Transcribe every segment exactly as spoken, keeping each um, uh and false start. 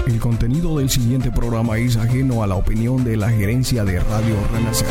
El contenido del siguiente programa es ajeno a la opinión de la gerencia de Radio Renacer.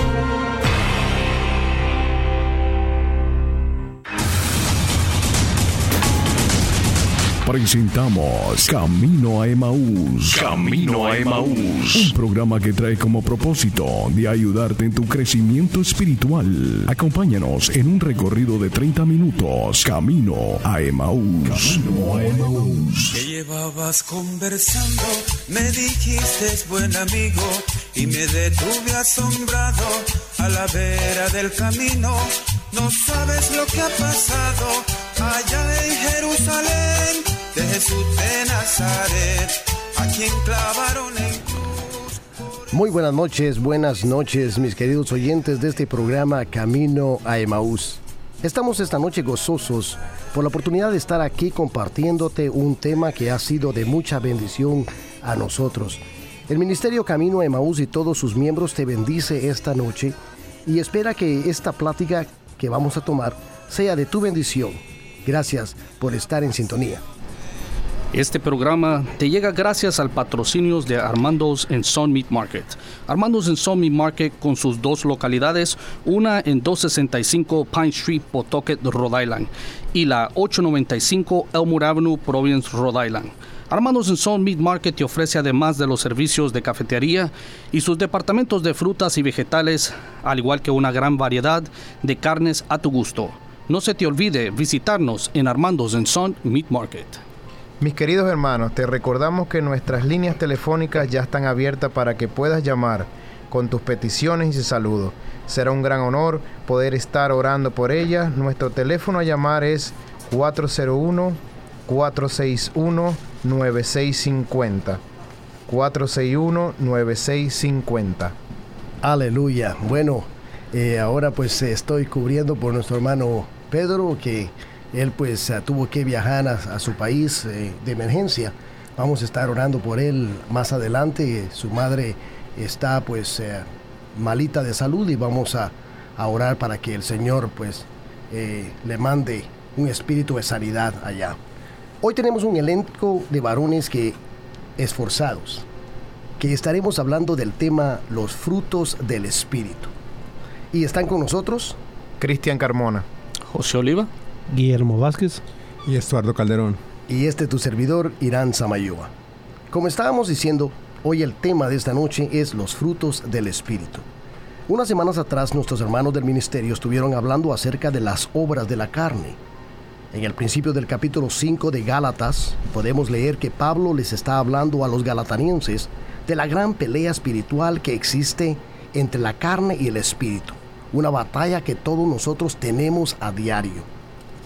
Presentamos Camino a Emaús. Camino a Emaús. Un programa que trae como propósito de ayudarte en tu crecimiento espiritual. Acompáñanos en un recorrido de treinta minutos. Camino a Emaús. Camino a Emaús. Que llevabas conversando, me dijiste buen amigo, y me detuve asombrado a la vera del camino. No sabes lo que ha pasado allá en Jerusalén, de Jesús de Nazaret, a quien clavaron en cruz. Muy buenas noches, buenas noches, mis queridos oyentes de este programa Camino a Emaús. Estamos esta noche gozosos por la oportunidad de estar aquí compartiéndote un tema que ha sido de mucha bendición a nosotros. El Ministerio Camino a Emaús y todos sus miembros te bendice esta noche y espera que esta plática que vamos a tomar sea de tu bendición. Gracias por estar en sintonía. Este programa te llega gracias al patrocinio de Armando's en Sun Meat Market. Armando's en Sun Meat Market con sus dos localidades, una en doscientos sesenta y cinco Pine Street, Pawtucket, Rhode Island, y la ochocientos noventa y cinco Elmwood Avenue, Providence, Rhode Island. Armando's en Sun Meat Market te ofrece, además de los servicios de cafetería y sus departamentos de frutas y vegetales, al igual que una gran variedad de carnes a tu gusto. No se te olvide visitarnos en Armando's en Sun Meat Market. Mis queridos hermanos, te recordamos que nuestras líneas telefónicas ya están abiertas para que puedas llamar con tus peticiones y saludos. Será un gran honor poder estar orando por ellas. Nuestro teléfono a llamar es cuatro cero uno, cuatro seis uno, nueve seis cinco cero. cuatro seis uno, nueve seis cinco cero. Aleluya. Bueno, eh, ahora pues estoy cubriendo por nuestro hermano Pedro, que él pues uh, tuvo que viajar a, a su país eh, de emergencia. Vamos a estar orando por él más adelante. Su madre está pues eh, malita de salud y vamos a, a orar para que el Señor pues eh, le mande un espíritu de sanidad allá. Hoy tenemos un elenco de varones que esforzados, que estaremos hablando del tema los frutos del Espíritu. Y están con nosotros Cristian Carmona, José Oliva, Guillermo Vázquez y Estuardo Calderón. Y este tu servidor, Irán Samayoa. Como estábamos diciendo, hoy el tema de esta noche es los frutos del Espíritu. Unas semanas atrás nuestros hermanos del ministerio estuvieron hablando acerca de las obras de la carne. En el principio del capítulo cinco de Gálatas podemos leer que Pablo les está hablando a los galatanienses de la gran pelea espiritual que existe entre la carne y el Espíritu. Una batalla que todos nosotros tenemos a diario.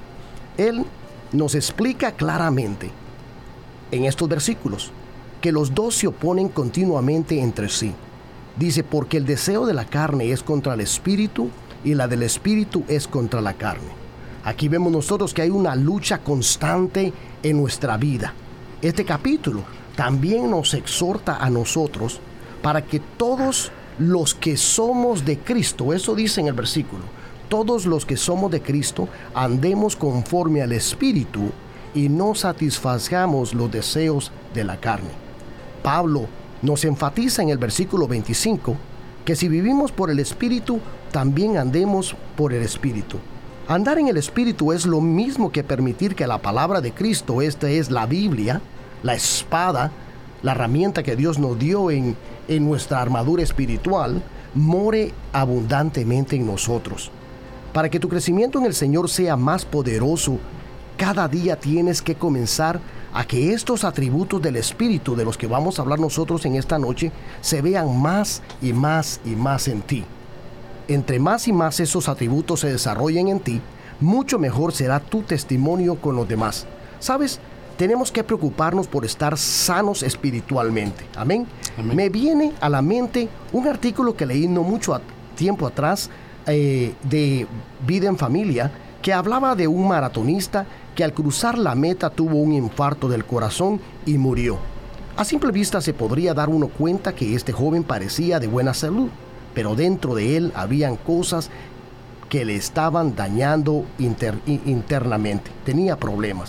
Él nos explica claramente en estos versículos que los dos se oponen continuamente entre sí. Dice, porque el deseo de la carne es contra el espíritu y la del espíritu es contra la carne. Aquí vemos nosotros que hay una lucha constante en nuestra vida. Este capítulo también nos exhorta a nosotros para que todos los que somos de Cristo, eso dice en el versículo, todos los que somos de Cristo andemos conforme al Espíritu y no satisfazgamos los deseos de la carne. Pablo nos enfatiza en el versículo veinticinco que si vivimos por el Espíritu, también andemos por el Espíritu. Andar en el Espíritu es lo mismo que permitir que la palabra de Cristo, esta es la Biblia, la espada, la herramienta que Dios nos dio en, en nuestra armadura espiritual, more abundantemente en nosotros. Para que tu crecimiento en el Señor sea más poderoso, cada día tienes que comenzar a que estos atributos del Espíritu de los que vamos a hablar nosotros en esta noche se vean más y más y más en ti. Entre más y más esos atributos se desarrollen en ti, mucho mejor será tu testimonio con los demás. ¿Sabes? Tenemos que preocuparnos por estar sanos espiritualmente. Amén. Amén. Me viene a la mente un artículo que leí no mucho a tiempo atrás eh, de Vida en Familia, que hablaba de un maratonista que al cruzar la meta tuvo un infarto del corazón y murió. A simple vista se podría dar uno cuenta que este joven parecía de buena salud, pero dentro de él habían cosas que le estaban dañando inter, internamente. Tenía problemas.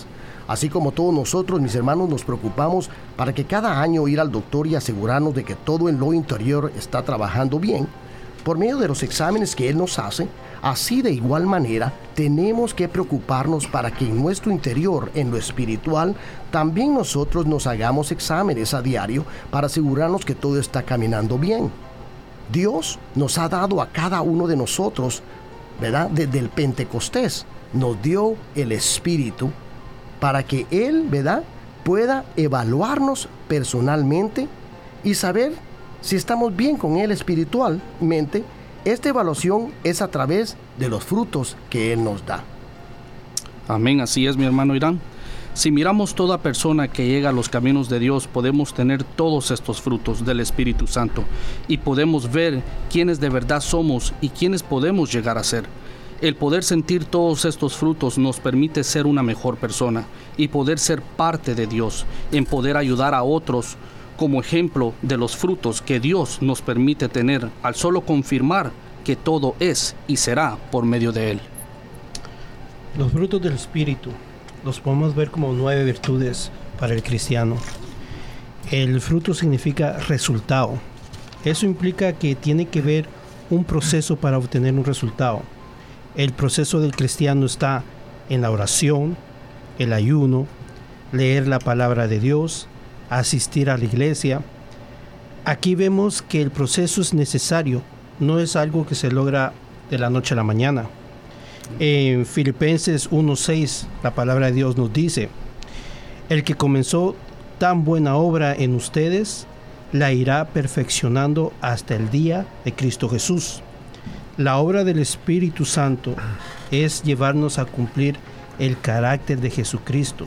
Así como todos nosotros, mis hermanos, nos preocupamos para que cada año ir al doctor y asegurarnos de que todo en lo interior está trabajando bien, por medio de los exámenes que Él nos hace, así de igual manera tenemos que preocuparnos para que en nuestro interior, en lo espiritual, también nosotros nos hagamos exámenes a diario para asegurarnos que todo está caminando bien. Dios nos ha dado a cada uno de nosotros, ¿verdad? Desde el Pentecostés, nos dio el Espíritu para que Él, ¿verdad?, pueda evaluarnos personalmente y saber si estamos bien con Él espiritualmente. Esta evaluación es a través de los frutos que Él nos da. Amén, así es, mi hermano Irán. Si miramos toda persona que llega a los caminos de Dios, podemos tener todos estos frutos del Espíritu Santo y podemos ver quiénes de verdad somos y quiénes podemos llegar a ser. El poder sentir todos estos frutos nos permite ser una mejor persona y poder ser parte de Dios, en poder ayudar a otros como ejemplo de los frutos que Dios nos permite tener al solo confirmar que todo es y será por medio de Él. Los frutos del Espíritu los podemos ver como nueve virtudes para el cristiano. El fruto significa resultado. Eso implica que tiene que ver un proceso para obtener un resultado. El proceso del cristiano está en la oración, el ayuno, leer la palabra de Dios, asistir a la iglesia. Aquí vemos que el proceso es necesario, no es algo que se logra de la noche a la mañana. En Filipenses uno seis, la palabra de Dios nos dice: el que comenzó tan buena obra en ustedes, la irá perfeccionando hasta el día de Cristo Jesús. La obra del Espíritu Santo es llevarnos a cumplir el carácter de Jesucristo.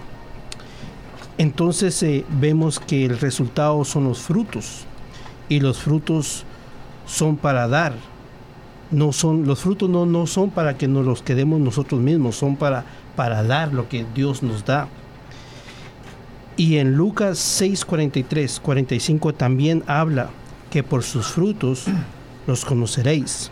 Entonces eh, vemos que el resultado son los frutos, y los frutos son para dar. No son, los frutos no, no son para que nos los quedemos nosotros mismos, son para, para dar lo que Dios nos da. Y en Lucas seis, cuarenta y tres, cuarenta y cinco también habla que por sus frutos los conoceréis.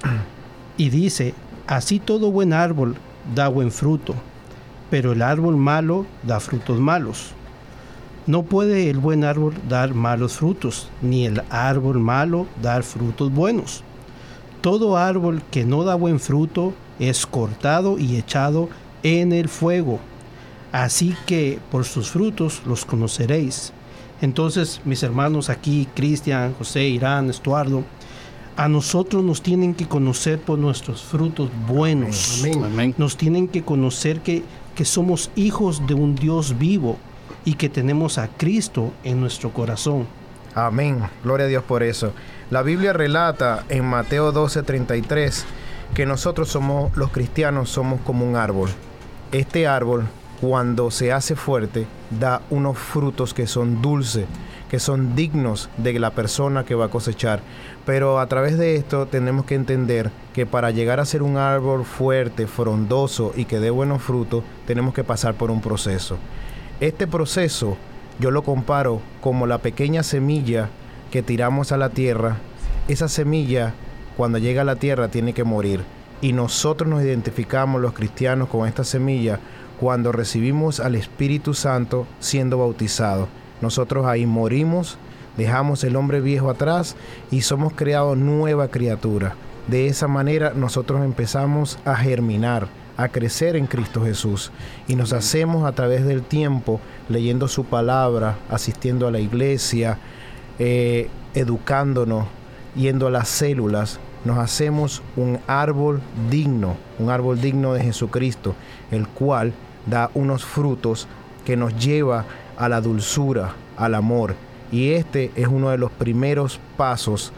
Y dice: así todo buen árbol da buen fruto, pero el árbol malo da frutos malos. No puede el buen árbol dar malos frutos, ni el árbol malo dar frutos buenos. Todo árbol que no da buen fruto es cortado y echado en el fuego. Así que por sus frutos los conoceréis. Entonces, mis hermanos aquí, Cristian, José, Irán, Estuardo, a nosotros nos tienen que conocer por nuestros frutos buenos. Amén. Amén. Nos tienen que conocer que, que somos hijos de un Dios vivo y que tenemos a Cristo en nuestro corazón. Amén. Gloria a Dios por eso. La Biblia relata en Mateo doce, treinta y tres que nosotros somos, los cristianos, somos como un árbol. Este árbol, cuando se hace fuerte, da unos frutos que son dulces, que son dignos de la persona que va a cosechar. Pero a través de esto tenemos que entender que para llegar a ser un árbol fuerte, frondoso y que dé buenos frutos, tenemos que pasar por un proceso. Este proceso yo lo comparo como la pequeña semilla que tiramos a la tierra. Esa semilla, cuando llega a la tierra, tiene que morir. Y nosotros nos identificamos, los cristianos, con esta semilla cuando recibimos al Espíritu Santo siendo bautizados. Nosotros ahí morimos, dejamos el hombre viejo atrás y somos creados nueva criatura. De esa manera nosotros empezamos a germinar, a crecer en Cristo Jesús, y nos hacemos a través del tiempo leyendo su palabra, asistiendo a la iglesia, eh, educándonos, yendo a las células. Nos hacemos un árbol digno, un árbol digno de Jesucristo, el cual da unos frutos que nos lleva a la dulzura, al amor. Y este es uno de los primeros pasos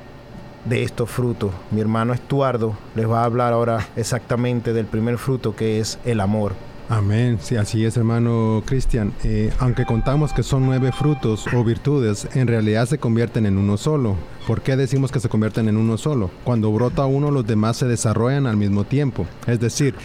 de estos frutos. Mi hermano Estuardo les va a hablar ahora exactamente del primer fruto, que es el amor. Amén, sí, así es, hermano Cristian. Eh, aunque contamos que son nueve frutos o virtudes, en realidad se convierten en uno solo. ¿Por qué decimos que se convierten en uno solo? Cuando brota uno, los demás se desarrollan al mismo tiempo. Es decir,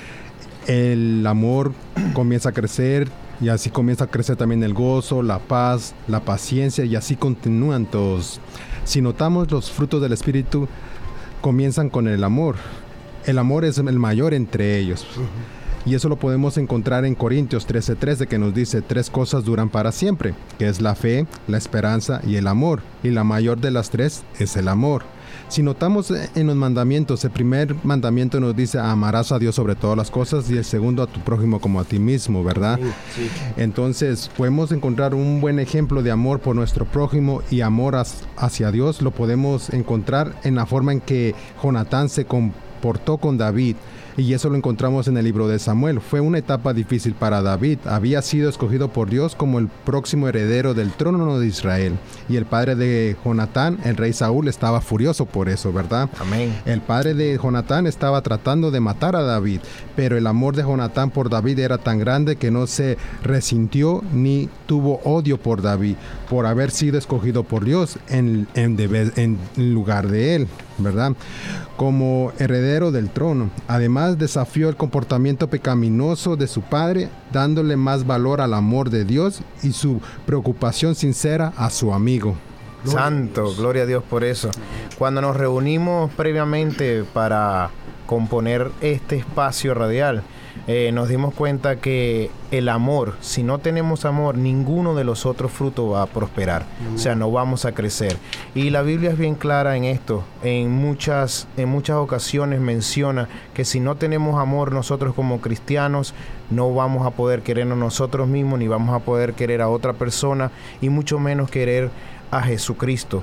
el amor comienza a crecer, y así comienza a crecer también el gozo, la paz, la paciencia, y así continúan todos. Si notamos, los frutos del Espíritu comienzan con el amor. El amor es el mayor entre ellos. Uh-huh. Y eso lo podemos encontrar en Corintios trece trece, que nos dice tres cosas duran para siempre, que es la fe, la esperanza y el amor. Y la mayor de las tres es el amor. Si notamos en los mandamientos, el primer mandamiento nos dice amarás a Dios sobre todas las cosas y el segundo a tu prójimo como a ti mismo, ¿verdad? Sí, sí. Entonces podemos encontrar un buen ejemplo de amor por nuestro prójimo y amor hacia Dios. Lo podemos encontrar en la forma en que Jonatán se comportó con David. Y eso lo encontramos en el libro de Samuel. Fue una etapa difícil para David. Había sido escogido por Dios como el próximo heredero del trono de Israel. Y el padre de Jonatán, el rey Saúl, estaba furioso por eso, ¿verdad? Amén. El padre de Jonatán estaba tratando de matar a David, pero el amor de Jonatán por David era tan grande que no se resintió ni tuvo odio por David, por haber sido escogido por Dios en, en, en, en lugar de él, ¿verdad? Como heredero del trono. Además, desafió el comportamiento pecaminoso de su padre, dándole más valor al amor de Dios y su preocupación sincera a su amigo. Santo, gloria a Dios por eso. Cuando nos reunimos previamente para componer este espacio radial, eh, nos dimos cuenta que el amor, si no tenemos amor, ninguno de los otros frutos va a prosperar. O sea, no vamos a crecer. Y la Biblia es bien clara en esto. En muchas, en muchas ocasiones menciona que si no tenemos amor nosotros como cristianos, no vamos a poder querernos nosotros mismos, ni vamos a poder querer a otra persona, y mucho menos querer a Jesucristo.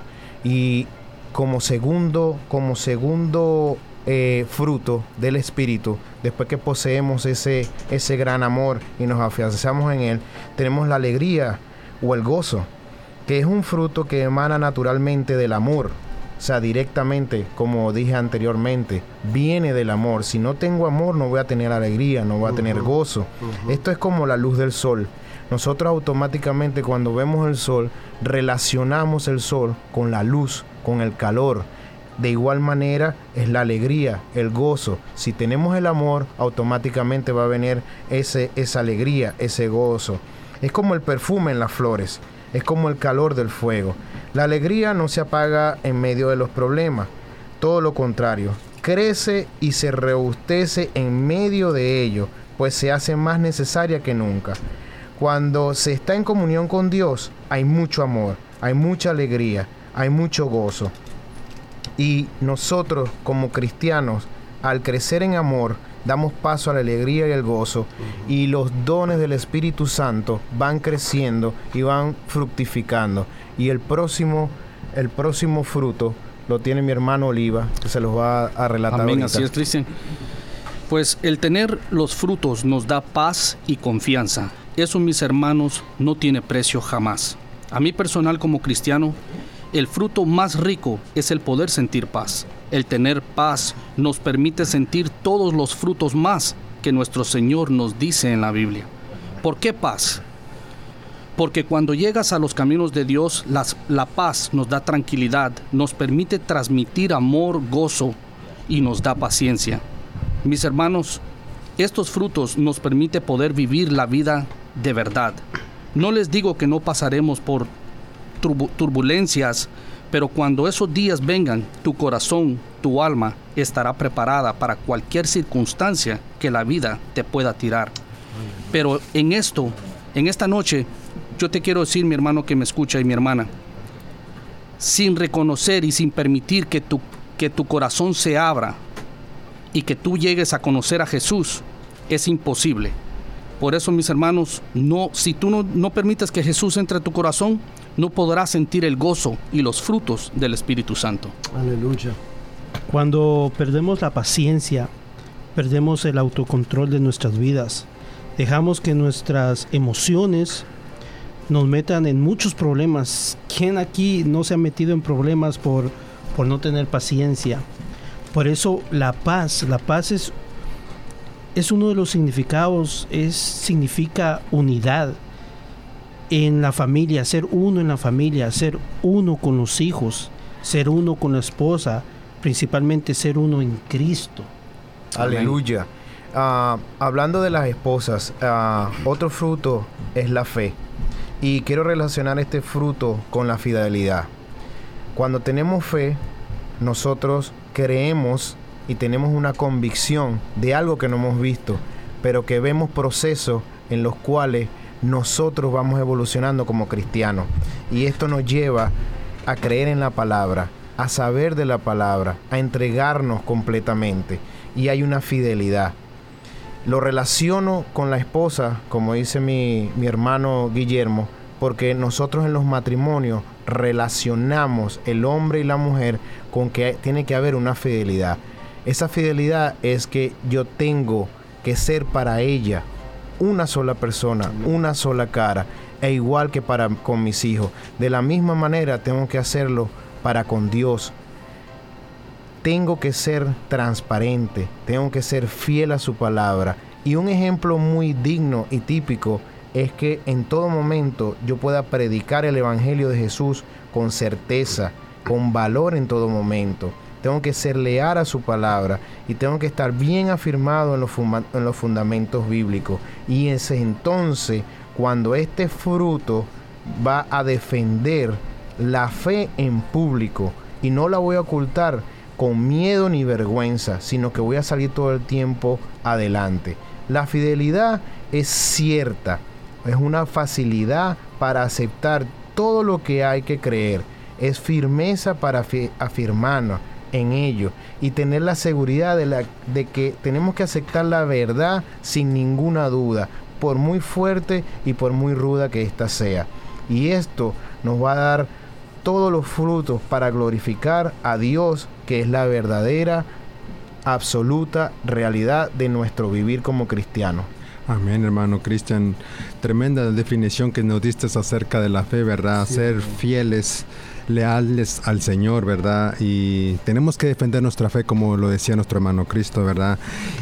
Y como segundo, como segundo eh, fruto del Espíritu, después que poseemos ese, ese gran amor y nos afianzamos en él, tenemos la alegría o el gozo, que es un fruto que emana naturalmente del amor. O sea, directamente, como dije anteriormente, viene del amor. Si no tengo amor, no voy a tener alegría, no voy a tener gozo. Uh-huh. Esto es como la luz del sol. Nosotros automáticamente cuando vemos el sol, relacionamos el sol con la luz, con el calor. De igual manera es la alegría, el gozo. Si tenemos el amor, automáticamente va a venir ese, esa alegría, ese gozo. Es como el perfume en las flores, es como el calor del fuego. La alegría no se apaga en medio de los problemas, todo lo contrario, crece y se robustece en medio de ello, pues se hace más necesaria que nunca. Cuando se está en comunión con Dios, hay mucho amor, hay mucha alegría, hay mucho gozo. Y nosotros como cristianos, al crecer en amor, damos paso a la alegría y el gozo, y los dones del Espíritu Santo van creciendo y van fructificando. Y el próximo, el próximo fruto lo tiene mi hermano Oliva, que se los va a relatar. Amén, ahorita. Así es, Cristian. Pues el tener los frutos nos da paz y confianza. Eso, mis hermanos, no tiene precio jamás. A mí personal como cristiano, el fruto más rico es el poder sentir paz. El tener paz nos permite sentir todos los frutos más que nuestro Señor nos dice en la Biblia. ¿Por qué paz? Porque cuando llegas a los caminos de Dios, las, la paz nos da tranquilidad, nos permite transmitir amor, gozo y nos da paciencia. Mis hermanos, estos frutos nos permiten poder vivir la vida de verdad. No les digo que no pasaremos por turbulencias, pero cuando esos días vengan, tu corazón, tu alma estará preparada para cualquier circunstancia que la vida te pueda tirar. Pero en esto, en esta noche, yo te quiero decir, mi hermano que me escucha y mi hermana, sin reconocer y sin permitir que tu, que tu corazón se abra y que tú llegues a conocer a Jesús, es imposible. Por eso, mis hermanos, no, si tú no, no permites que Jesús entre a tu corazón, no podrás sentir el gozo y los frutos del Espíritu Santo. Aleluya. Cuando perdemos la paciencia, perdemos el autocontrol de nuestras vidas. Dejamos que nuestras emociones nos metan en muchos problemas. ¿Quién aquí no se ha metido en problemas por, por no tener paciencia? Por eso la paz, la paz es, es uno de los significados, es, significa unidad en la familia, ser uno en la familia, ser uno con los hijos, ser uno con la esposa, principalmente ser uno en Cristo. Aleluya. Uh, hablando de las esposas, uh, otro fruto es la fe. Y quiero relacionar este fruto con la fidelidad. Cuando tenemos fe, nosotros creemos y tenemos una convicción de algo que no hemos visto, pero que vemos procesos en los cuales nosotros vamos evolucionando como cristianos. Y esto nos lleva a creer en la palabra, a saber de la palabra, a entregarnos completamente. Y hay una fidelidad. Lo relaciono con la esposa, como dice mi, mi hermano Guillermo, porque nosotros en los matrimonios relacionamos el hombre y la mujer con que tiene que haber una fidelidad. Esa fidelidad es que yo tengo que ser para ella una sola persona, una sola cara, e igual que para con mis hijos. De la misma manera tengo que hacerlo para con Dios. Tengo que ser transparente, tengo que ser fiel a su palabra. Y un ejemplo muy digno y típico es que en todo momento yo pueda predicar el Evangelio de Jesús con certeza, con valor en todo momento. Tengo que ser leal a su palabra y tengo que estar bien afirmado en los, fuma- en los fundamentos bíblicos. Y es entonces cuando este fruto va a defender la fe en público, y no la voy a ocultar con miedo ni vergüenza, sino que voy a salir todo el tiempo adelante. La fidelidad es cierta, es una facilidad para aceptar todo lo que hay que creer, es firmeza para fi- afirmarnos en ello y tener la seguridad de, la, de que tenemos que aceptar la verdad sin ninguna duda, por muy fuerte y por muy ruda que ésta sea. Y esto nos va a dar todos los frutos para glorificar a Dios, que es la verdadera, absoluta realidad de nuestro vivir como cristianos. Amén, hermano Cristian. Tremenda definición que nos diste acerca de la fe, ¿verdad? Sí, ser fieles, leales al Señor, ¿verdad? Y tenemos que defender nuestra fe, como lo decía nuestro hermano Cristo, ¿verdad?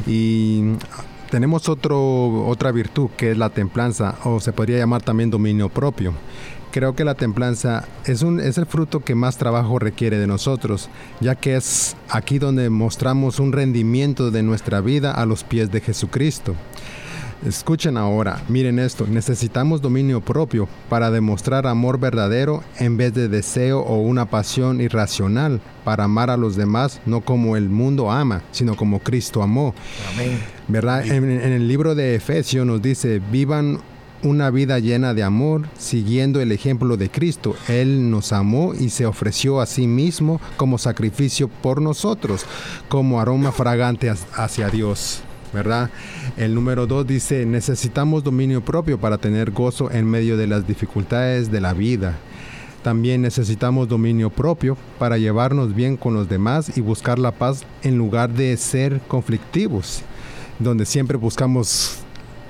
Y tenemos otro, otra virtud, que es la templanza, o se podría llamar también dominio propio. Creo que la templanza es, un, es el fruto que más trabajo requiere de nosotros, ya que es aquí donde mostramos un rendimiento de nuestra vida a los pies de Jesucristo. Escuchen ahora, miren esto, necesitamos dominio propio para demostrar amor verdadero en vez de deseo o una pasión irracional para amar a los demás, no como el mundo ama, sino como Cristo amó. Amén. ¿Verdad? En, en el libro de Efesios nos dice, vivan una vida llena de amor, siguiendo el ejemplo de Cristo. Él nos amó y se ofreció a sí mismo como sacrificio por nosotros, como aroma fragante hacia Dios. ¿Verdad? El número dos dice, necesitamos dominio propio para tener gozo en medio de las dificultades de la vida. También necesitamos dominio propio para llevarnos bien con los demás y buscar la paz en lugar de ser conflictivos, donde siempre buscamos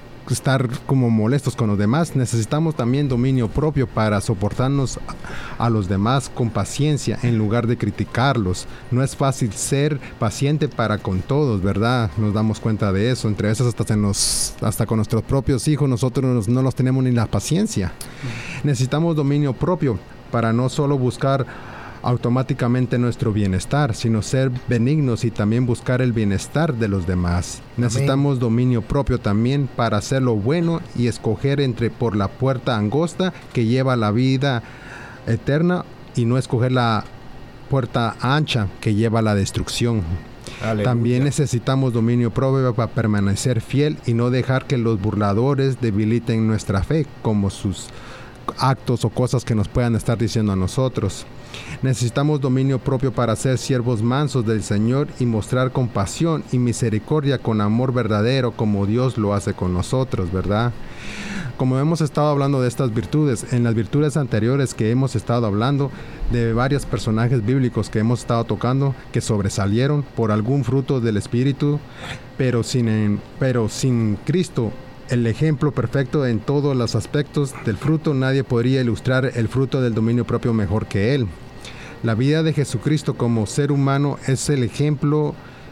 estar como molestos con los demás. Necesitamos también dominio propio para soportarnos a los demás con paciencia en lugar de criticarlos. No es fácil ser paciente para con todos, ¿verdad? Nos damos cuenta de eso. Entre veces hasta, se nos, hasta con nuestros propios hijos nosotros no los tenemos ni la paciencia. Necesitamos dominio propio para no solo buscar automáticamente nuestro bienestar, sino ser benignos y también buscar el bienestar de los demás. Necesitamos Amén. Dominio propio también para hacer lo bueno y escoger entre por la puerta angosta que lleva a la vida eterna y no escoger la puerta ancha que lleva a la destrucción. Aleluya. También necesitamos dominio propio para permanecer fiel y no dejar que los burladores debiliten nuestra fe, como sus actos o cosas que nos puedan estar diciendo a nosotros. Necesitamos dominio propio para ser siervos mansos del Señor y mostrar compasión y misericordia con amor verdadero como Dios lo hace con nosotros, ¿verdad? Como hemos estado hablando de estas virtudes, en las virtudes anteriores que hemos estado hablando de varios personajes bíblicos que hemos estado tocando que sobresalieron por algún fruto del Espíritu, pero sin, pero sin Cristo, el ejemplo perfecto en todos los aspectos del fruto, nadie podría ilustrar el fruto del dominio propio mejor que Él. La vida de Jesucristo como ser humano es el ejemplo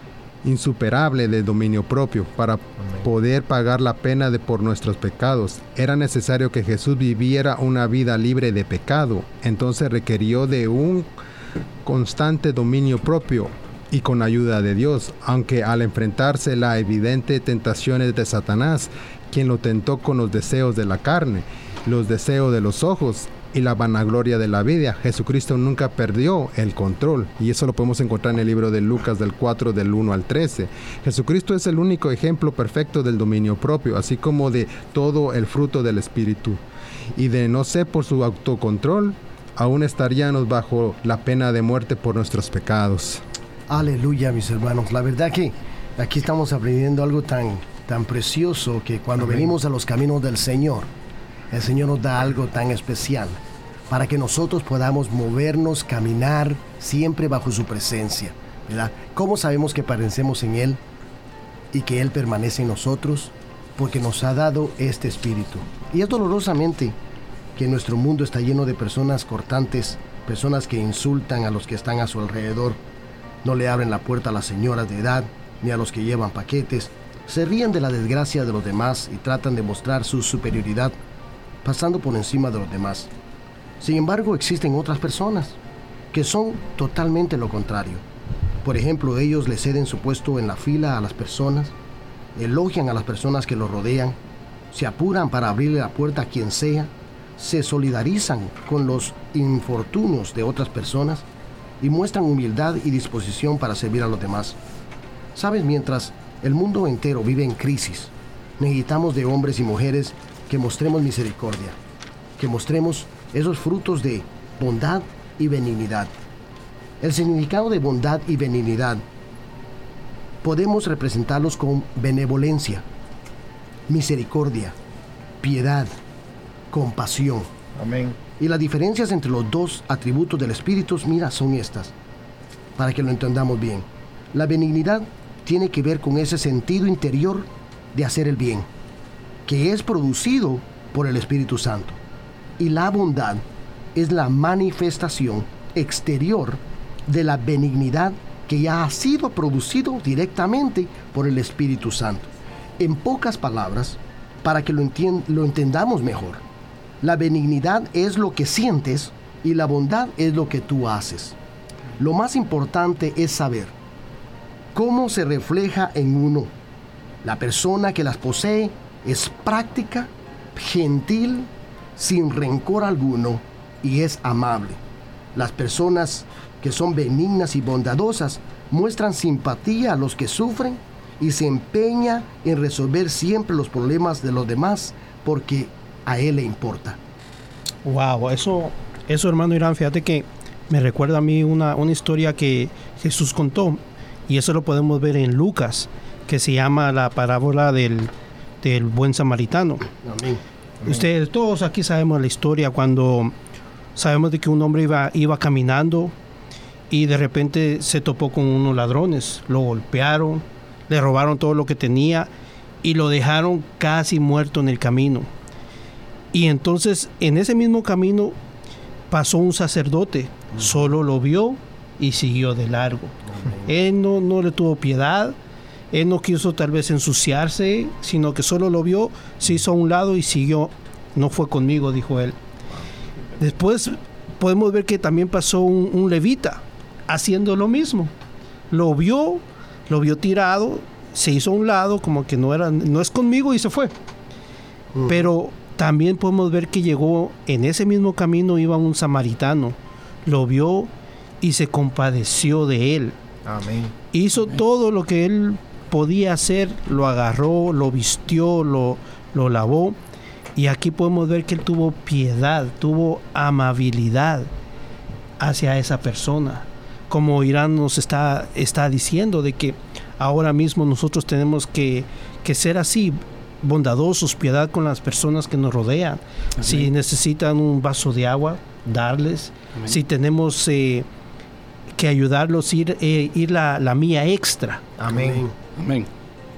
insuperable del dominio propio. Para Amén. Poder pagar la pena de por nuestros pecados, era necesario que Jesús viviera una vida libre de pecado. Entonces requirió de un constante dominio propio y con ayuda de Dios, aunque al enfrentarse las evidentes tentaciones de Satanás, quien lo tentó con los deseos de la carne, los deseos de los ojos y la vanagloria de la vida. Jesucristo nunca perdió el control, y eso lo podemos encontrar en el libro de Lucas del cuatro, del uno al trece. Jesucristo es el único ejemplo perfecto del dominio propio, así como de todo el fruto del Espíritu. Y de no ser por su autocontrol, aún estaríamos bajo la pena de muerte por nuestros pecados. Aleluya, mis hermanos. La verdad que aquí estamos aprendiendo algo tan, tan precioso, que cuando Amén. venimos a los caminos del Señor, el Señor nos da algo tan especial para que nosotros podamos movernos, caminar siempre bajo su presencia, ¿verdad? ¿Cómo sabemos que permanecemos en Él y que Él permanece en nosotros? Porque nos ha dado este Espíritu. Y es dolorosamente que nuestro mundo está lleno de personas cortantes, personas que insultan a los que están a su alrededor, no le abren la puerta a las señoras de edad, ni a los que llevan paquetes, se ríen de la desgracia de los demás y tratan de mostrar su superioridad, pasando por encima de los demás. Sin embargo, existen otras personas que son totalmente lo contrario. Por ejemplo, ellos le ceden su puesto en la fila a las personas, elogian a las personas que los rodean, se apuran para abrirle la puerta a quien sea, se solidarizan con los infortunios de otras personas y muestran humildad y disposición para servir a los demás. Sabes, mientras el mundo entero vive en crisis, necesitamos de hombres y mujeres que mostremos misericordia, que mostremos esos frutos de bondad y benignidad. El significado de bondad y benignidad podemos representarlos con benevolencia, misericordia, piedad, compasión. Amén. Y las diferencias entre los dos atributos del Espíritu, mira, son estas, para que lo entendamos bien. La benignidad tiene que ver con ese sentido interior de hacer el bien, que es producido por el Espíritu Santo. Y la bondad es la manifestación exterior de la benignidad que ya ha sido producido directamente por el Espíritu Santo. En pocas palabras, para que lo, entien- lo entendamos mejor, la benignidad es lo que sientes y la bondad es lo que tú haces. Lo más importante es saber cómo se refleja en uno. La persona que las posee es práctica, gentil, sin rencor alguno y es amable. Las personas que son benignas y bondadosas muestran simpatía a los que sufren y se empeña en resolver siempre los problemas de los demás porque a él le importa. Wow, eso, eso hermano Irán, fíjate que me recuerda a mí una, una historia que Jesús contó, y eso lo podemos ver en Lucas, que se llama la parábola del, del buen samaritano. Amén. Ustedes todos aquí sabemos la historia, cuando sabemos de que un hombre iba, iba caminando y de repente se topó con unos ladrones, lo golpearon, le robaron todo lo que tenía y lo dejaron casi muerto en el camino. Y entonces en ese mismo camino pasó un sacerdote, solo lo vio y siguió de largo. Él no, no le tuvo piedad, él no quiso tal vez ensuciarse, sino que solo lo vio, se hizo a un lado y siguió. No fue conmigo, dijo él. Después podemos ver que también pasó un, un levita haciendo lo mismo. Lo vio, lo vio tirado, se hizo a un lado, como que no era, no es conmigo, y se fue. Uh-huh. Pero también podemos ver que llegó, en ese mismo camino iba un samaritano, lo vio y se compadeció de él. Amén. Hizo Amén. todo lo que él podía hacer, lo agarró, lo vistió, lo, lo lavó. Y aquí podemos ver que él tuvo piedad, tuvo amabilidad hacia esa persona. Como Irán nos está, está diciendo, de que ahora mismo nosotros tenemos que, que ser así, bondadosos, piedad con las personas que nos rodean. Amén. Si necesitan un vaso de agua, darles. Amén. Si tenemos eh, que ayudarlos, ir, eh, ir la, la mía extra. Amén. Amén.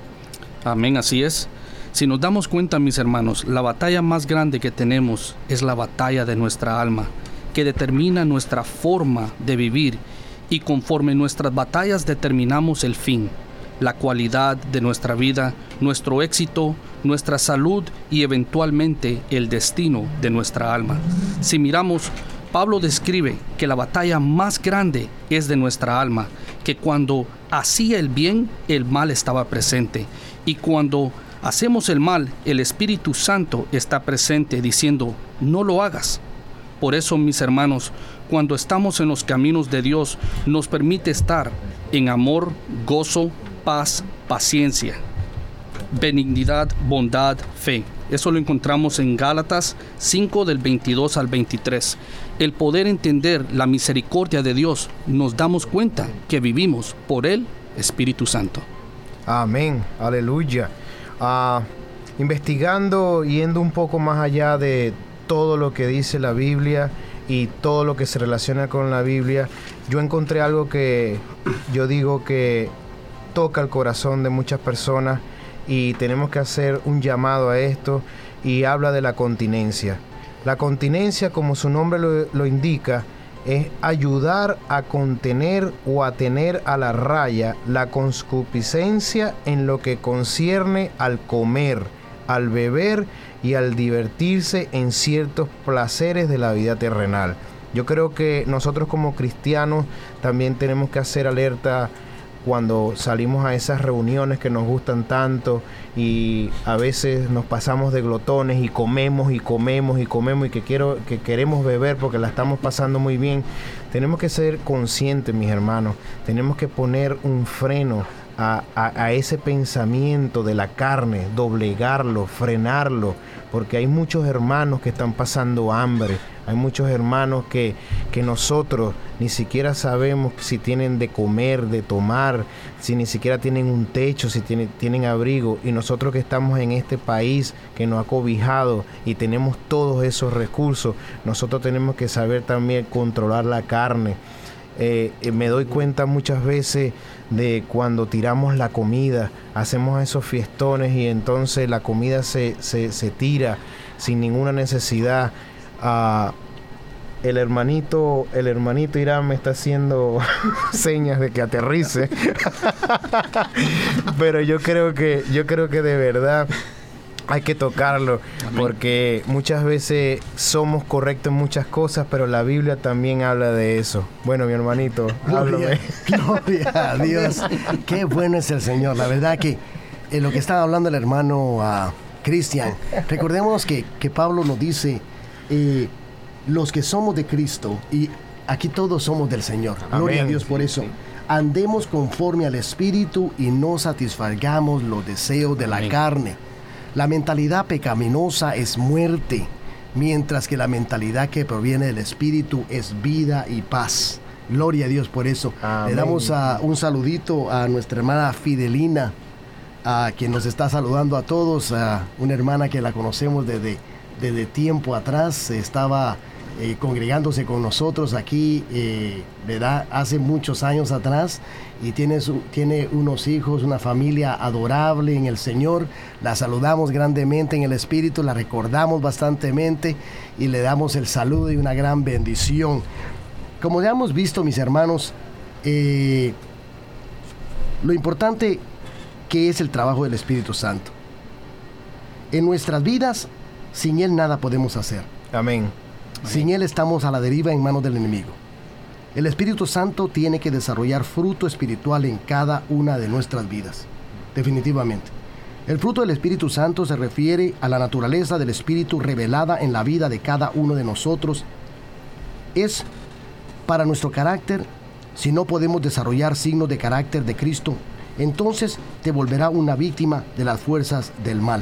Amén, así es. Si nos damos cuenta, mis hermanos, la batalla más grande que tenemos es la batalla de nuestra alma, que determina nuestra forma de vivir, y conforme nuestras batallas determinamos el fin, la cualidad de nuestra vida, nuestro éxito, nuestra salud y eventualmente el destino de nuestra alma. Si miramos, Pablo describe que la batalla más grande es de nuestra alma, que cuando hacía el bien, el mal estaba presente, y cuando hacemos el mal, el Espíritu Santo está presente diciendo, no lo hagas. Por eso, mis hermanos, cuando estamos en los caminos de Dios, nos permite estar en amor, gozo, paz, paciencia, benignidad, bondad, fe. Eso lo encontramos en Gálatas cinco del veintidós al veintitrés. El poder entender la misericordia de Dios, nos damos cuenta que vivimos por el Espíritu Santo. Amén, aleluya. Uh, investigando, yendo un poco más allá de todo lo que dice la Biblia y todo lo que se relaciona con la Biblia, yo encontré algo que yo digo que toca el corazón de muchas personas y tenemos que hacer un llamado a esto, y habla de la continencia. La continencia, como su nombre lo, lo indica, es ayudar a contener o a tener a la raya la concupiscencia en lo que concierne al comer, al beber y al divertirse en ciertos placeres de la vida terrenal. Yo creo que nosotros como cristianos también tenemos que hacer alerta cuando salimos a esas reuniones que nos gustan tanto y a veces nos pasamos de glotones y comemos y comemos y comemos y que quiero que queremos beber porque la estamos pasando muy bien. Tenemos que ser conscientes, mis hermanos. Tenemos que poner un freno a, a, a ese pensamiento de la carne, doblegarlo, frenarlo, porque hay muchos hermanos que están pasando hambre. Hay muchos hermanos que, que nosotros ni siquiera sabemos si tienen de comer, de tomar, si ni siquiera tienen un techo, si tienen, tienen abrigo. Y nosotros que estamos en este país que nos ha cobijado y tenemos todos esos recursos, nosotros tenemos que saber también controlar la carne. Eh, eh, me doy cuenta muchas veces de cuando tiramos la comida, hacemos esos fiestones y entonces la comida se, se, se tira sin ninguna necesidad. Uh, el hermanito el hermanito Irán me está haciendo señas de que aterrice pero yo creo que yo creo que de verdad hay que tocarlo. Amén. Porque muchas veces somos correctos en muchas cosas, pero la Biblia también habla de eso. Bueno, mi hermanito, háblame. Gloria a Dios. Qué bueno es el Señor. La verdad que en lo que estaba hablando el hermano uh, Cristian, recordemos que, que Pablo nos dice Eh, los que somos de Cristo, y aquí todos somos del Señor. Amén. Gloria a Dios por eso. Andemos conforme al Espíritu y no satisfagamos los deseos de la Amén. Carne. La mentalidad pecaminosa es muerte, mientras que la mentalidad que proviene del Espíritu es vida y paz. Gloria a Dios por eso. Amén. Le damos uh, un saludito a nuestra hermana Fidelina, a uh, quien nos está saludando a todos, uh, una hermana que la conocemos desde Desde tiempo atrás, estaba eh, congregándose con nosotros aquí, eh, ¿verdad? Hace muchos años atrás, y tiene, su, tiene unos hijos, una familia adorable en el Señor. La saludamos grandemente en el Espíritu, la recordamos bastantemente y le damos el saludo y una gran bendición. Como ya hemos visto, mis hermanos, eh, lo importante que es el trabajo del Espíritu Santo. En nuestras vidas, sin Él nada podemos hacer. Amén. Sin Él estamos a la deriva en manos del enemigo. El Espíritu Santo tiene que desarrollar fruto espiritual en cada una de nuestras vidas. Definitivamente. El fruto del Espíritu Santo se refiere a la naturaleza del Espíritu revelada en la vida de cada uno de nosotros. Es para nuestro carácter. Si no podemos desarrollar signos de carácter de Cristo, entonces te volverá una víctima de las fuerzas del mal.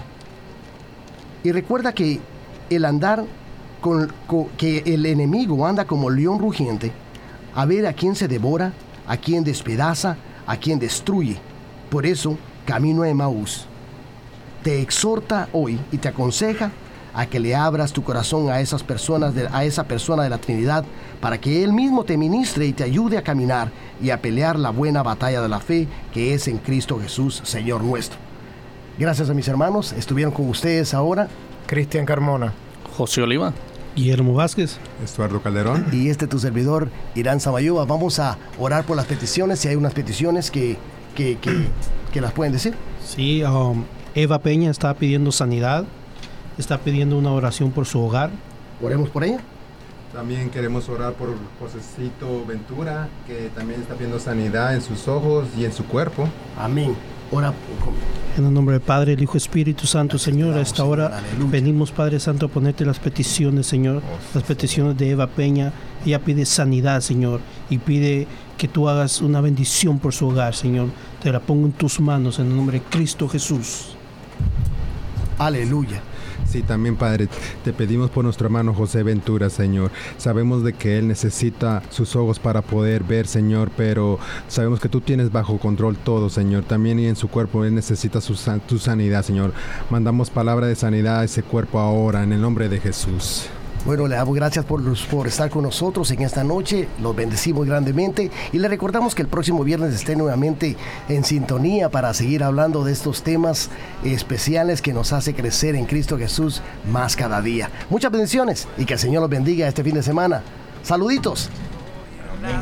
Y recuerda que el andar con, con que el enemigo anda como león rugiente, a ver a quién se devora, a quién despedaza, a quién destruye. Por eso, camino a Emaús te exhorta hoy y te aconseja a que le abras tu corazón a esas personas, de, a esa persona de la Trinidad, para que Él mismo te ministre y te ayude a caminar y a pelear la buena batalla de la fe que es en Cristo Jesús, Señor nuestro. Gracias a mis hermanos. Estuvieron con ustedes ahora Cristian Carmona, José Oliva, Guillermo Vázquez, Estuardo Calderón y este tu servidor, Irán Samayoa. Vamos a orar por las peticiones, si hay unas peticiones que, que, que, que las pueden decir. Sí, um, Eva Peña está pidiendo sanidad, está pidiendo una oración por su hogar. Oremos por ella. También queremos orar por Josecito Ventura, que también está viendo sanidad en sus ojos y en su cuerpo. Amén. Ora por... En el nombre del Padre, el Hijo, Espíritu Santo, Señor, a esta hora venimos, Padre Santo, a ponerte las peticiones, Señor, las peticiones de Eva Peña. Ella pide sanidad, Señor, y pide que tú hagas una bendición por su hogar, Señor. Te la pongo en tus manos, en el nombre de Cristo Jesús. Aleluya. Sí, también, Padre, te pedimos por nuestro hermano José Ventura, Señor. Sabemos de que él necesita sus ojos para poder ver, Señor, pero sabemos que tú tienes bajo control todo, Señor. También y en su cuerpo él necesita su, tu sanidad, Señor. Mandamos palabra de sanidad a ese cuerpo ahora, en el nombre de Jesús. Bueno, le damos gracias por, por estar con nosotros en esta noche, los bendecimos grandemente y le recordamos que el próximo viernes esté nuevamente en sintonía para seguir hablando de estos temas especiales que nos hace crecer en Cristo Jesús más cada día. Muchas bendiciones y que el Señor los bendiga este fin de semana. Saluditos. Amén.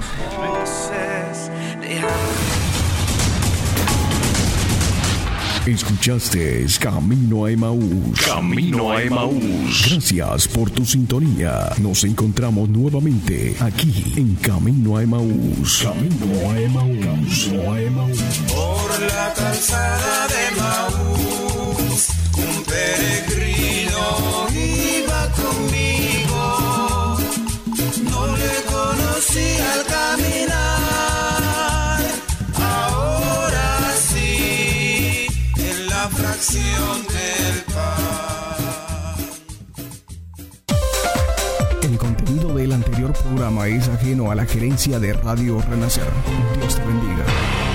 Escuchaste Camino a Emaús. Camino a Emaús. Gracias por tu sintonía. Nos encontramos nuevamente aquí en Camino a Emaús. Camino a Emaús. Camino a Emaús. Por la calzada de Emaús, un peregrino iba conmigo. No le conocí al caminar. Ahora sí, en la fracción del pan. El contenido del anterior programa es ajeno a la gerencia de Radio Renacer. Dios te bendiga.